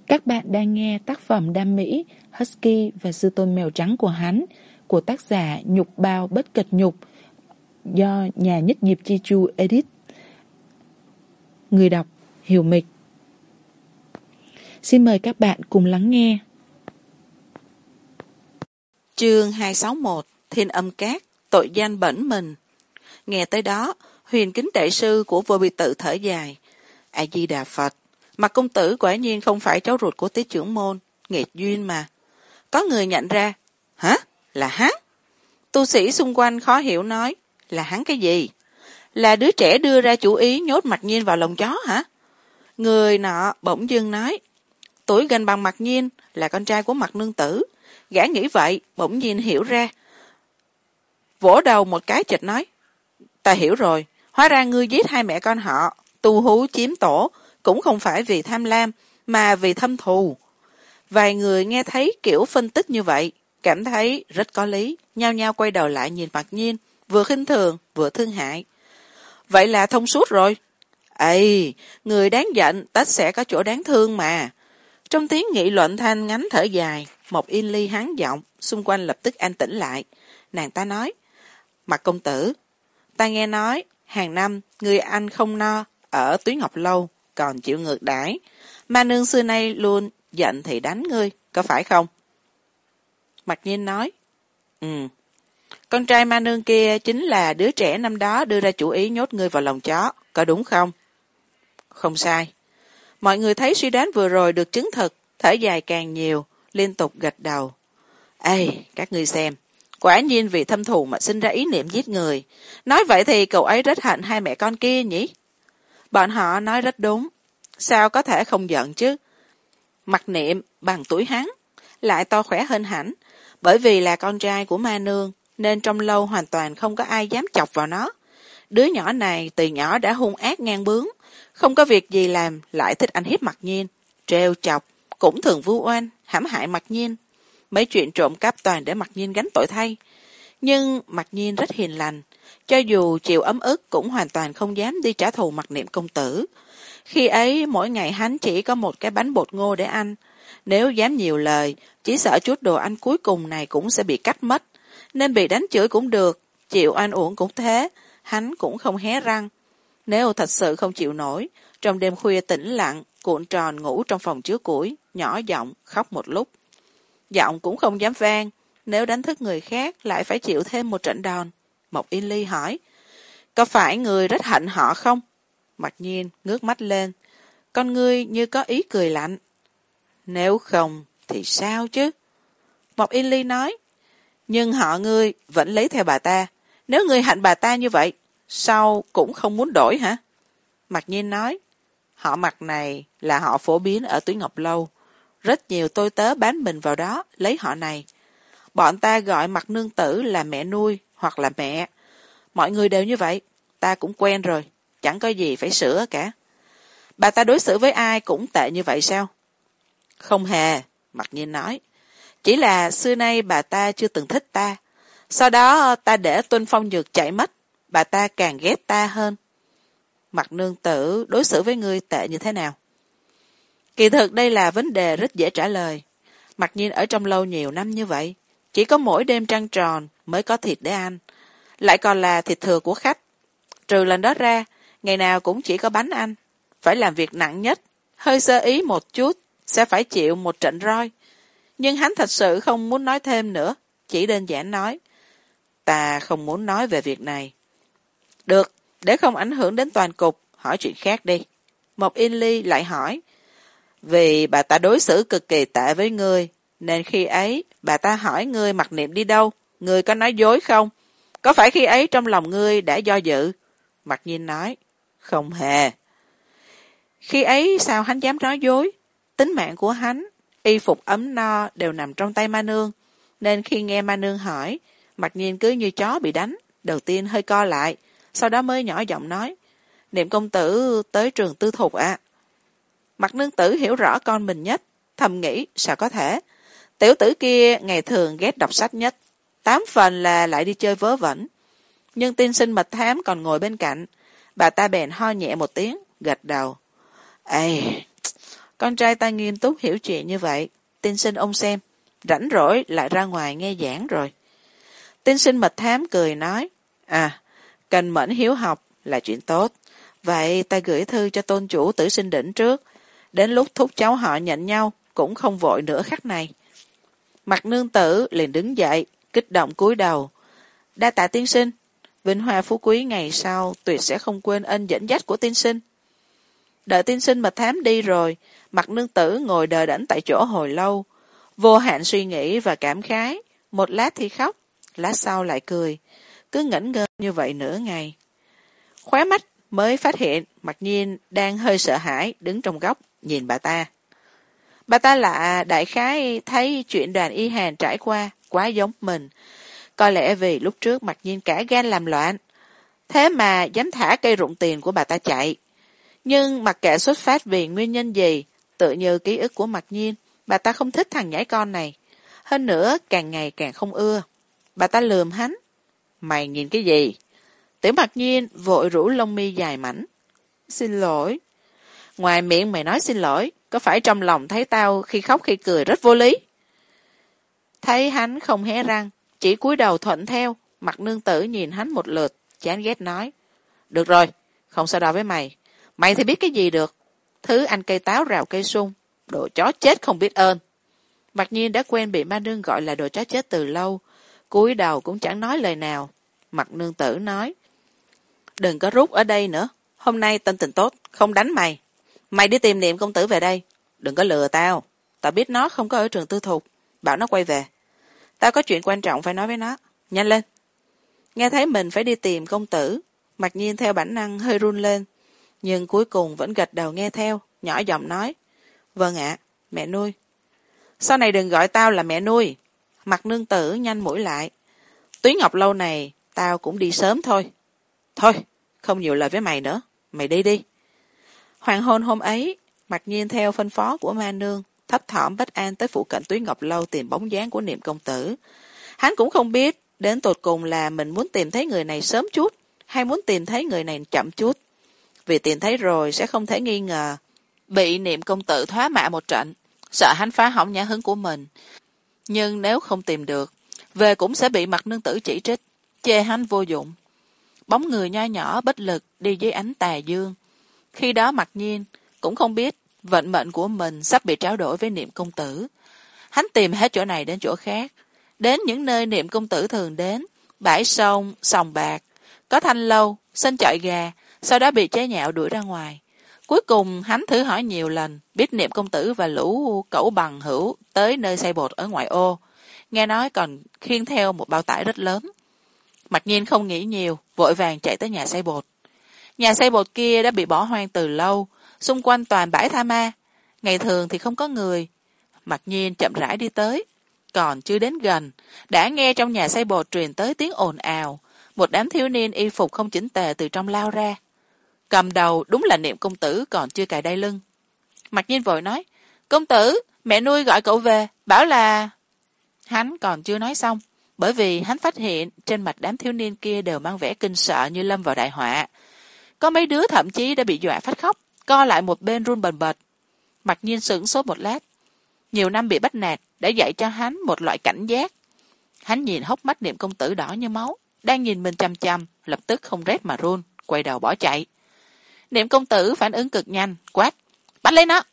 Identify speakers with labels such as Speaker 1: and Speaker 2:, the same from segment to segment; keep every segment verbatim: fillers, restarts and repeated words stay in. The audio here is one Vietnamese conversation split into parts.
Speaker 1: Các bạn đang nghe tác phẩm Đam Mỹ, Husky và Sư Tôn Mèo Trắng của hắn của tác giả Nhục Bao Bất Cật Nhục do nhà Nhất Diệp Chi Chu edit. Người đọc Hiểu Mịch. Xin mời các bạn cùng lắng nghe.
Speaker 2: Chương hai sáu mốt Thiên Âm Cát, tội danh bẩn mình. Nghe tới đó, Huyền Kính Đại Sư của Vô Bi Tự thở dài. A Di Đà Phật, Mạc công tử quả nhiên không phải cháu ruột của Tiết trưởng môn, nghiệt duyên mà. Có người nhận ra. Hả? Là hắn? Tu sĩ xung quanh khó hiểu nói. Là hắn cái gì? Là đứa trẻ đưa ra chủ ý nhốt Mạc Nhiên vào lồng chó hả? Người nọ bỗng dưng nói. Tuổi gần bằng Mạc Nhiên, là con trai của Mạc nương tử. Gã nghĩ vậy, bỗng nhiên hiểu ra. Vỗ đầu một cái chợt nói. Ta hiểu rồi, hóa ra ngươi giết hai mẹ con họ, tu hú chiếm tổ, cũng không phải vì tham lam, mà vì thâm thù. Vài người nghe thấy kiểu phân tích như vậy, cảm thấy rất có lý, nhao nhao quay đầu lại nhìn Mạc Nhiên, vừa khinh thường, vừa thương hại. Vậy là thông suốt rồi. Ây, người đáng giận, tất sẽ có chỗ đáng thương mà. Trong tiếng nghị luận thanh ngắn thở dài, một Yên Ly hán giọng, xung quanh lập tức an tĩnh lại. Nàng ta nói, Mạc công tử, ta nghe nói, hàng năm, người ăn không no, ở Túy Ngọc Lâu, còn chịu ngược đãi. Ma nương xưa nay luôn giận thì đánh ngươi, có phải không? Mạc Nhiên nói, Ừ, con trai ma nương kia chính là đứa trẻ năm đó đưa ra chủ ý nhốt ngươi vào lồng chó, có đúng không? Không sai. Mọi người thấy suy đoán vừa rồi được chứng thực, thở dài càng nhiều, liên tục gật đầu. Ê, các ngươi xem, quả nhiên vì thâm thù mà sinh ra ý niệm giết người. Nói vậy thì cậu ấy rất hận hai mẹ con kia nhỉ? Bọn họ nói rất đúng. Sao có thể không giận chứ? Mặc Niệm bằng tuổi hắn, lại to khỏe hơn hẳn. Bởi vì là con trai của ma nương, nên trong lâu hoàn toàn không có ai dám chọc vào nó. Đứa nhỏ này từ nhỏ đã hung ác ngang bướng, không có việc gì làm lại thích ăn hiếp Mạc Nhiên, trêu chọc, cũng thường vu oan, hãm hại Mạc Nhiên. Mấy chuyện trộm cắp toàn để Mạc Nhiên gánh tội thay. Nhưng Mạc Nhiên rất hiền lành, cho dù chịu ấm ức cũng hoàn toàn không dám đi trả thù Mạc Niệm công tử. Khi ấy mỗi ngày hắn chỉ có một cái bánh bột ngô để ăn, nếu dám nhiều lời, chỉ sợ chút đồ ăn cuối cùng này cũng sẽ bị cắt mất, nên bị đánh chửi cũng được, chịu ăn uổng cũng thế, hắn cũng không hé răng. Nếu thật sự không chịu nổi, trong đêm khuya tĩnh lặng, cuộn tròn ngủ trong phòng chứa củi, nhỏ giọng khóc một lúc. Giọng cũng không dám vang, nếu đánh thức người khác lại phải chịu thêm một trận đòn. Mộc Yên Ly hỏi, có phải người rất hận họ không? Mạc Nhiên ngước mắt lên, con ngươi như có ý cười lạnh. Nếu không thì sao chứ? Mộc Yên Ly nói, nhưng họ ngươi vẫn lấy theo bà ta. Nếu ngươi hận bà ta như vậy, sao cũng không muốn đổi hả? Mạc Nhiên nói, họ Mạc này là họ phổ biến ở Túy Ngọc Lâu. Rất nhiều tôi tớ bán mình vào đó, lấy họ này. Bọn ta gọi Mạc nương tử là mẹ nuôi hoặc là mẹ. Mọi người đều như vậy, ta cũng quen rồi, chẳng có gì phải sửa cả. Bà ta đối xử với ai cũng tệ như vậy sao? Không hề, Mạc Nhiên nói. Chỉ là xưa nay bà ta chưa từng thích ta. Sau đó ta để Tuân Phong Nhược chạy mất, bà ta càng ghét ta hơn. Mạc nương tử đối xử với ngươi tệ như thế nào? Kỳ thực đây là vấn đề rất dễ trả lời. Mạc Nhiên ở trong lâu nhiều năm như vậy, chỉ có mỗi đêm trăng tròn mới có thịt để ăn, lại còn là thịt thừa của khách. Trừ lần đó ra, ngày nào cũng chỉ có bánh ăn, phải làm việc nặng nhất, hơi sơ ý một chút, sẽ phải chịu một trận roi. Nhưng hắn thật sự không muốn nói thêm nữa, chỉ đơn giản nói, ta không muốn nói về việc này. Được, để không ảnh hưởng đến toàn cục, hỏi chuyện khác đi. Một Yên Ly lại hỏi, vì bà ta đối xử cực kỳ tệ với ngươi, nên khi ấy bà ta hỏi ngươi Mạc Niệm đi đâu, ngươi có nói dối không? Có phải khi ấy trong lòng ngươi đã do dự? Mạc Nhiên nói, không hề. Khi ấy sao hắn dám nói dối? Tính mạng của hắn, y phục ấm no đều nằm trong tay ma nương, nên khi nghe ma nương hỏi, Mạc Nhiên cứ như chó bị đánh, đầu tiên hơi co lại, sau đó mới nhỏ giọng nói, Niệm công tử tới trường tư thục ạ. À. Mạc nương tử hiểu rõ con mình nhất, thầm nghĩ sao có thể. Tiểu tử kia ngày thường ghét đọc sách nhất, tám phần là lại đi chơi vớ vẩn. Nhưng tiên sinh mật thám còn ngồi bên cạnh, bà ta bèn ho nhẹ một tiếng, gật đầu. Ê, Con trai ta nghiêm túc hiểu chuyện như vậy. Tiên sinh ông xem, rảnh rỗi lại ra ngoài nghe giảng rồi. Tiên sinh mật thám cười nói, à, cần mẫn hiếu học là chuyện tốt. Vậy ta gửi thư cho tôn chủ Tử Sinh Đỉnh trước. Đến lúc thúc cháu họ nhận nhau, cũng không vội nữa khắc này. Mặt nương tử liền đứng dậy, kích động cúi đầu. Đa tạ tiên sinh, vinh hoa phú quý ngày sau tuyệt sẽ không quên ân dẫn dắt của tiên sinh. Đợi tiên sinh mật thám đi rồi, mặt nương tử ngồi đờ đẫn tại chỗ hồi lâu, vô hạn suy nghĩ và cảm khái, một lát thì khóc, lát sau lại cười, cứ ngẩn ngơ như vậy nửa ngày. Khóe mắt mới phát hiện Mặc Nhiên đang hơi sợ hãi đứng trong góc nhìn bà ta. Bà ta lạ đại khái thấy chuyện Đoàn Y Hàn trải qua quá giống mình, có lẽ vì lúc trước Mặc Nhiên cả gan làm loạn, thế mà dám thả cây rụng tiền của bà ta chạy. Nhưng mặc kệ xuất phát vì nguyên nhân gì, tự như ký ức của Mặc Nhiên, bà ta không thích thằng nhãi con này, hơn nữa càng ngày càng không ưa. Bà ta lườm hắn, mày nhìn cái gì? Tiểu Mặc Nhiên vội rủ lông mi dài mảnh. Xin lỗi. Ngoài miệng mày nói xin lỗi, có phải trong lòng thấy tao khi khóc khi cười rất vô lý? Thấy hắn không hé răng, chỉ cúi đầu thuận theo, Mặt nương tử nhìn hắn một lượt, chán ghét nói. Được rồi, không so đo với mày. Mày thì biết cái gì được. Thứ ăn cây táo rào cây sung, đồ chó chết không biết ơn. Mặc Nhiên đã quen bị ma nương gọi là đồ chó chết từ lâu, cúi đầu cũng chẳng nói lời nào. Mặt nương tử nói. Đừng có rút ở đây nữa, hôm nay tâm tình tốt, không đánh mày. Mày đi tìm Niệm công tử về đây, đừng có lừa tao. Tao biết nó không có ở trường tư thục, bảo nó quay về. Tao có chuyện quan trọng phải nói với nó, nhanh lên. Nghe thấy mình phải đi tìm công tử, Mặc Nhiên theo bản năng hơi run lên, nhưng cuối cùng vẫn gật đầu nghe theo, nhỏ giọng nói. Vâng ạ, mẹ nuôi. Sau này đừng gọi tao là mẹ nuôi. Mặt nương tử nhanh mũi lại. Túy Ngọc lâu này, tao cũng đi sớm thôi. Thôi, không nhiều lời với mày nữa, mày đi đi. Hoàng hôn hôm ấy, Mặc Nhiên theo phân phó của ma nương, thấp thỏm bất an tới phụ cận Túy Ngọc lâu tìm bóng dáng của Niệm công tử. Hắn cũng không biết, đến tột cùng là mình muốn tìm thấy người này sớm chút, hay muốn tìm thấy người này chậm chút. Vì tìm thấy rồi sẽ không thể nghi ngờ, bị Niệm công tử thoá mạ một trận, sợ hắn phá hỏng nhã hứng của mình. Nhưng nếu không tìm được, về cũng sẽ bị Mặt nương tử chỉ trích, chê hắn vô dụng. Bóng người nho nhỏ bất lực đi dưới ánh tà dương. Khi đó Mặc Nhiên cũng không biết vận mệnh của mình sắp bị trao đổi với Niệm công tử. Hắn tìm hết chỗ này đến chỗ khác, đến những nơi Niệm công tử thường đến, bãi sông, sòng bạc, có thanh lâu, sân chọi gà, sau đó bị chế nhạo đuổi ra ngoài. Cuối cùng hắn thử hỏi nhiều lần, biết Niệm công tử và lũ cẩu bằng hữu tới nơi xây bột ở ngoại ô, nghe nói còn khiêng theo một bao tải rất lớn. Mặc Nhiên không nghĩ nhiều, vội vàng chạy tới nhà xây bột. Nhà xây bột kia đã bị bỏ hoang từ lâu, xung quanh toàn bãi tha ma, ngày thường thì không có người. Mặc Nhiên chậm rãi đi tới, còn chưa đến gần, đã nghe trong nhà xây bột truyền tới tiếng ồn ào, một đám thiếu niên y phục không chỉnh tề từ trong lao ra. Cầm đầu đúng là Niệm công tử còn chưa cài đai lưng. Mặc Nhiên vội nói, công tử, mẹ nuôi gọi cậu về, bảo là... Hắn còn chưa nói xong, bởi vì hắn phát hiện trên mặt đám thiếu niên kia đều mang vẻ kinh sợ như lâm vào đại họa. Có mấy đứa thậm chí đã bị dọa phát khóc, co lại một bên run bần bật. Mặc Nhiên sửng sốt một lát. Nhiều năm bị bắt nạt đã dạy cho hắn một loại cảnh giác. Hắn nhìn hốc mắt Niệm công tử đỏ như máu, đang nhìn mình chăm chăm, lập tức không rét mà run, quay đầu bỏ chạy. Niệm công tử phản ứng cực nhanh, quát, bắt lấy nó.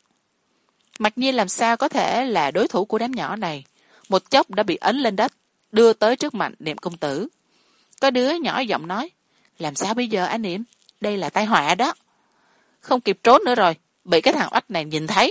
Speaker 2: Mặc Nhiên làm sao có thể là đối thủ của đám nhỏ này, một chốc đã bị ấn lên đất, đưa tới trước mặt Niệm công tử. Có đứa nhỏ giọng nói, làm sao bây giờ anh Niệm, đây là tai họa đó. Không kịp trốn nữa rồi, bị cái thằng oách này nhìn thấy.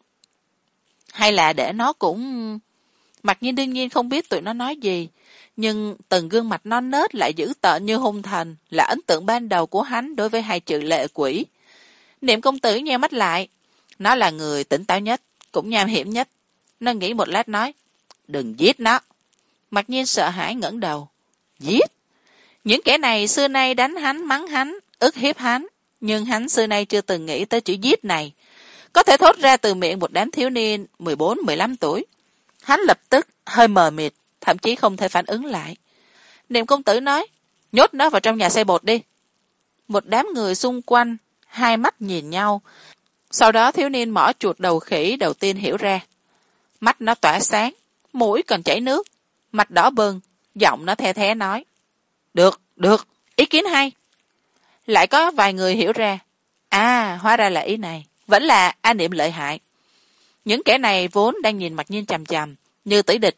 Speaker 2: Hay là để nó cũng... Mặc Nhiên đương nhiên không biết tụi nó nói gì, nhưng từng gương mặt non nớt lại dữ tợn như hung thần là ấn tượng ban đầu của hắn đối với hai chữ lệ quỷ. Niệm công tử nheo mắt lại, nó là người tỉnh táo nhất, cũng nham hiểm nhất. Nó nghĩ một lát nói, đừng giết nó. Mặc Nhiên sợ hãi ngẩng đầu, giết? Những kẻ này xưa nay đánh hắn, mắng hắn, ức hiếp hắn, nhưng hắn xưa nay chưa từng nghĩ tới chữ giết này, có thể thốt ra từ miệng một đám thiếu niên mười bốn mười lăm tuổi. Hắn lập tức hơi mờ mịt, thậm chí không thể phản ứng lại. Niệm công tử nói, nhốt nó vào trong nhà xây bột đi. Một đám người xung quanh hai mắt nhìn nhau, Sau đó thiếu niên mỏ chuột đầu khỉ đầu tiên hiểu ra. Mắt nó tỏa sáng, mũi còn chảy nước, mặt đỏ bừng, giọng nó the thé nói. Được, được, ý kiến hay. Lại có vài người hiểu ra. À, hóa ra là ý này, vẫn là A Niệm lợi hại. Những kẻ này vốn đang nhìn Mạc Nhiên chằm chằm, như tỷ địch,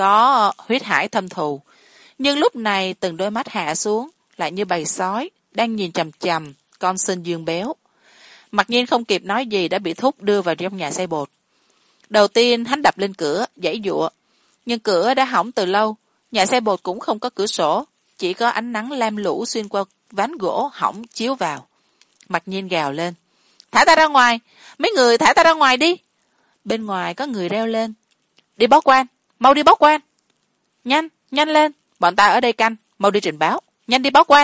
Speaker 2: có huyết hải thâm thù. Nhưng lúc này từng đôi mắt hạ xuống, lại như bầy sói, đang nhìn chằm chằm, con sinh dương béo. Mạc Nhiên không kịp nói gì đã bị thúc đưa vào trong nhà xay bột. Đầu tiên hắn đập lên cửa, giãy giụa. Nhưng cửa đã hỏng từ lâu, nhà xay bột cũng không có cửa sổ, chỉ có ánh nắng lam lũ xuyên qua ván gỗ hỏng chiếu vào. Mạc Nhiên gào lên. Thả ta ra ngoài, mấy người thả ta ra ngoài đi. Bên ngoài có người reo lên. Đi báo quan, mau đi báo quan. Nhanh, nhanh lên, bọn ta ở đây canh, mau đi trình báo, nhanh đi báo quan.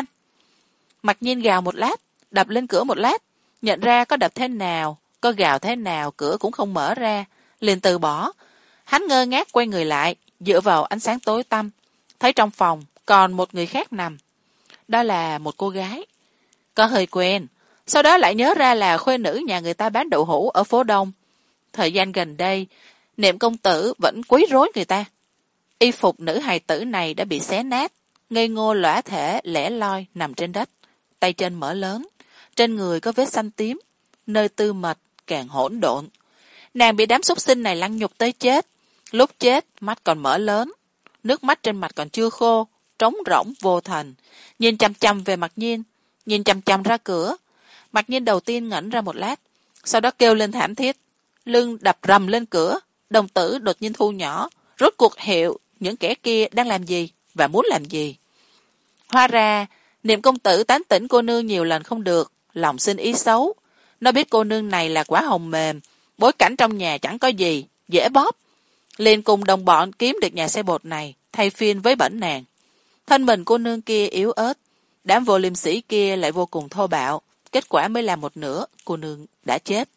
Speaker 2: Mạc Nhiên gào một lát, đập lên cửa một lát, nhận ra có đập thế nào, có gào thế nào cửa cũng không mở ra, liền từ bỏ. Hắn ngơ ngác quay người lại, dựa vào ánh sáng tối tăm, thấy trong phòng còn một người khác nằm. Đó là một cô gái. Có hơi quen, sau đó lại nhớ ra là khuê nữ nhà người ta bán đậu hũ ở phố Đông. Thời gian gần đây, Niệm công tử vẫn quấy rối người ta. Y phục nữ hài tử này đã bị xé nát, ngây ngô lõa thể lẻ loi nằm trên đất, tay chân mở lớn, trên người có vết xanh tím, nơi tư mật càng hỗn độn. Nàng bị đám súc sinh này lăng nhục tới chết, lúc chết mắt còn mở lớn, nước mắt trên mặt còn chưa khô, trống rỗng vô thần, nhìn chằm chằm về Mạc Nhiên, nhìn chằm chằm ra cửa. Mạc Nhiên đầu tiên ngẩn ra một lát, sau đó kêu lên thảm thiết, lưng đập rầm lên cửa, đồng tử đột nhiên thu nhỏ, rốt cuộc hiểu những kẻ kia đang làm gì và muốn làm gì. Hóa ra Niệm công tử tán tỉnh cô nương nhiều lần không được, lòng sinh ý xấu. Nó biết cô nương này là quả hồng mềm, bối cảnh trong nhà chẳng có gì, dễ bóp, liền cùng đồng bọn kiếm được nhà xe bột này, thay phiên với bẩn nàng. Thân mình cô nương kia yếu ớt, đám vô liêm sĩ kia lại vô cùng thô bạo, kết quả mới làm một nửa, cô nương đã chết.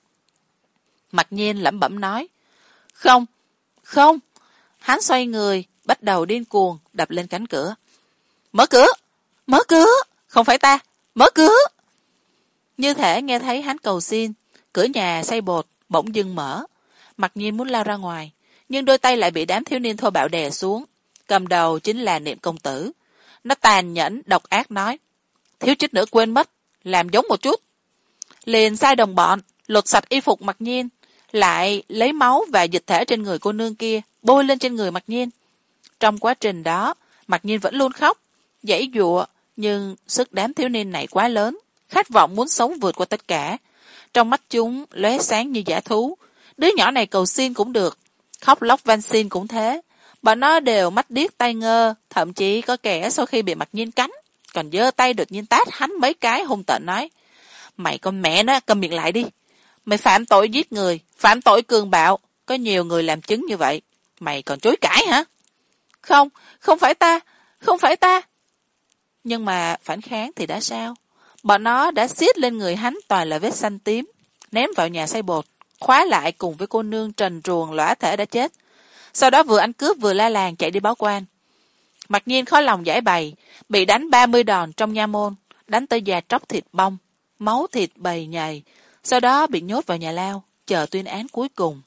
Speaker 2: Mạc Nhiên lẩm bẩm nói, không, không. Hắn xoay người, bắt đầu điên cuồng, đập lên cánh cửa. Mở cửa, mở cửa, không phải ta, mở cửa. Như thể nghe thấy hắn cầu xin, cửa nhà xay bột bỗng dưng mở. Mạc Nhiên muốn lao ra ngoài, nhưng đôi tay lại bị đám thiếu niên thô bạo đè xuống. Cầm đầu chính là Niệm công tử. Nó tàn nhẫn, độc ác nói, thiếu chút nữa quên mất, làm giống một chút. Liền sai đồng bọn, lột sạch y phục Mạc Nhiên, lại lấy máu và dịch thể trên người cô nương kia, bôi lên trên người Mạc Nhiên. Trong quá trình đó, Mạc Nhiên vẫn luôn khóc, giãy giụa, nhưng sức đám thiếu niên này quá lớn, khát vọng muốn sống vượt qua tất cả. Trong mắt chúng lóe sáng như dã thú. Đứa nhỏ này cầu xin cũng được, khóc lóc van xin cũng thế. Bọn nó đều mắt điếc tai ngơ, thậm chí có kẻ sau khi bị Mạc Nhiên cắn, còn giơ tay đột nhiên tát hắn mấy cái hung tợn nói, mày con mẹ nó, cầm miệng lại đi. Mày phạm tội giết người, phạm tội cường bạo, có nhiều người làm chứng như vậy, mày còn chối cãi hả? Không, không phải ta, không phải ta. Nhưng mà phản kháng thì đã sao? Bọn nó đã xiết lên người hắn toàn là vết xanh tím, ném vào nhà xay bột, khóa lại cùng với cô nương trần truồng lõa thể đã chết. Sau đó vừa ăn cướp vừa la làng chạy đi báo quan. Mạc Nhiên khó lòng giải bày, bị đánh ba mươi đòn trong nha môn, đánh tới da tróc thịt bong, máu thịt bầy nhầy, sau đó bị nhốt vào nhà lao, chờ tuyên án cuối cùng.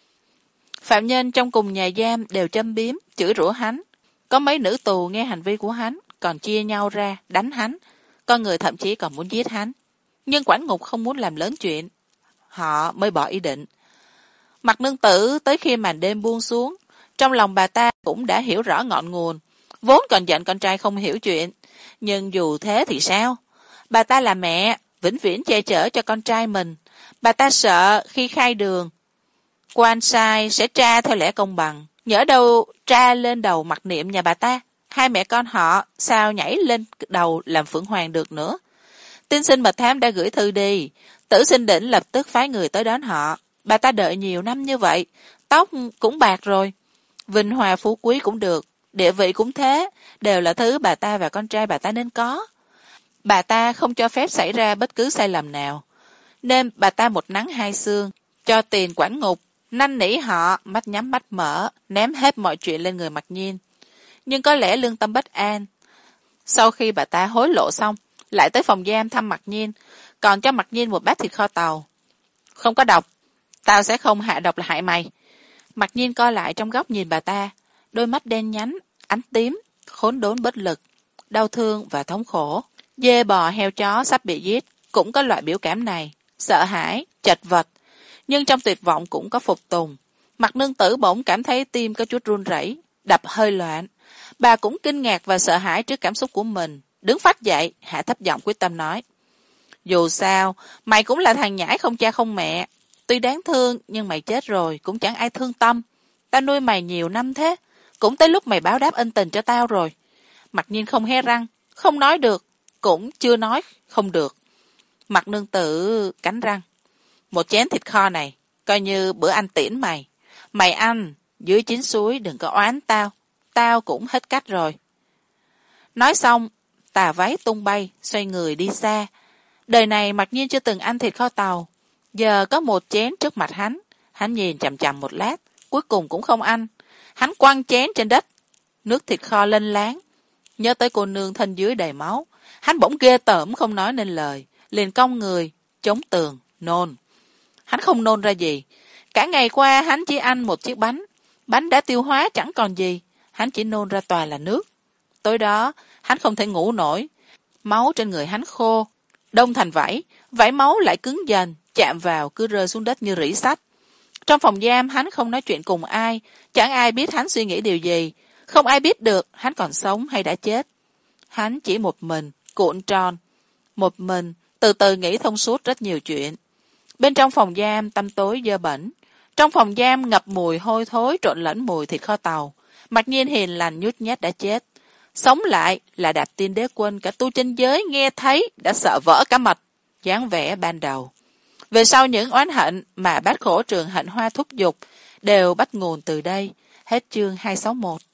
Speaker 2: Phạm nhân trong cùng nhà giam đều châm biếm, chửi rủa hắn. Có mấy nữ tù nghe hành vi của hắn, còn chia nhau ra, đánh hắn. Có người thậm chí còn muốn giết hắn. Nhưng quản ngục không muốn làm lớn chuyện. Họ mới bỏ ý định. Mặt nương tử tới khi màn đêm buông xuống, trong lòng bà ta cũng đã hiểu rõ ngọn nguồn. Vốn còn giận con trai không hiểu chuyện. Nhưng dù thế thì sao? Bà ta là mẹ, vĩnh viễn che chở cho con trai mình. Bà ta sợ khi khai đường, quan sai sẽ tra theo lẽ công bằng. Nhỡ đâu tra lên đầu Mặc Niệm nhà bà ta, hai mẹ con họ sao nhảy lên đầu làm phượng hoàng được nữa. Tin sinh mật thám đã gửi thư đi, Tử Sinh Đỉnh lập tức phái người tới đón họ. Bà ta đợi nhiều năm như vậy, tóc cũng bạc rồi, vinh hòa phú quý cũng được, địa vị cũng thế, đều là thứ bà ta và con trai bà ta nên có. Bà ta không cho phép xảy ra bất cứ sai lầm nào, nên bà ta một nắng hai sương, cho tiền quản ngục, năn nỉ họ mắt nhắm mắt mở, ném hết mọi chuyện lên người Mặc Nhiên. Nhưng có lẽ lương tâm bất an. Sau khi bà ta hối lộ xong, lại tới phòng giam thăm Mặc Nhiên, còn cho Mặc Nhiên một bát thịt kho tàu. Không có độc. Tao sẽ không hạ độc là hại mày. Mặc nhiên co lại trong góc nhìn bà ta. Đôi mắt đen nhánh, ánh tím, khốn đốn bất lực, đau thương và thống khổ. Dê bò heo chó sắp bị giết cũng có loại biểu cảm này. Sợ hãi, chật vật. Nhưng trong tuyệt vọng cũng có phục tùng. Mặt nương tử bỗng cảm thấy tim có chút run rẩy, đập hơi loạn. Bà cũng kinh ngạc và sợ hãi trước cảm xúc của mình. Đứng phắt dậy, hạ thấp giọng quyết tâm nói. Dù sao, mày cũng là thằng nhãi không cha không mẹ. Tuy đáng thương, nhưng mày chết rồi, cũng chẳng ai thương tâm. Tao nuôi mày nhiều năm thế, cũng tới lúc mày báo đáp ân tình cho tao rồi. Mặc nhiên không hé răng, không nói được, cũng chưa nói không được. Mặt nương tử cắn răng. Một chén thịt kho này, coi như bữa ăn tiễn mày. Mày ăn, dưới chín suối đừng có oán tao. Tao cũng hết cách rồi. Nói xong, tà váy tung bay, xoay người đi xa. Đời này mặc nhiên chưa từng ăn thịt kho tàu. Giờ có một chén trước mặt hắn. Hắn nhìn chằm chằm một lát, cuối cùng cũng không ăn. Hắn quăng chén trên đất. Nước thịt kho lênh láng. Nhớ tới cô nương thân dưới đầy máu. Hắn bỗng ghê tởm không nói nên lời. Liền cong người, chống tường, nôn. Hắn không nôn ra gì. Cả ngày qua hắn chỉ ăn một chiếc bánh. Bánh đã tiêu hóa chẳng còn gì. Hắn chỉ nôn ra toàn là nước. Tối đó, hắn không thể ngủ nổi. Máu trên người hắn khô, đông thành vảy. Vảy máu lại cứng dần, chạm vào cứ rơi xuống đất như rỉ sắt. Trong phòng giam hắn không nói chuyện cùng ai. Chẳng ai biết hắn suy nghĩ điều gì. Không ai biết được hắn còn sống hay đã chết. Hắn chỉ một mình, cuộn tròn. Một mình, từ từ nghĩ thông suốt rất nhiều chuyện. Bên trong phòng giam tăm tối dơ bẩn. Trong phòng giam ngập mùi hôi thối trộn lẫn mùi thịt kho tàu. Mặc nhiên hiền lành nhút nhát đã chết. Sống lại là Đạp Tiên Đế Quân, cả tu chân giới nghe thấy đã sợ vỡ cả mật. Dáng vẻ ban đầu. Về sau những oán hận mà Bát Khổ Trường Hạnh Hoa thúc giục đều bắt nguồn từ đây. Hết chương hai sáu một.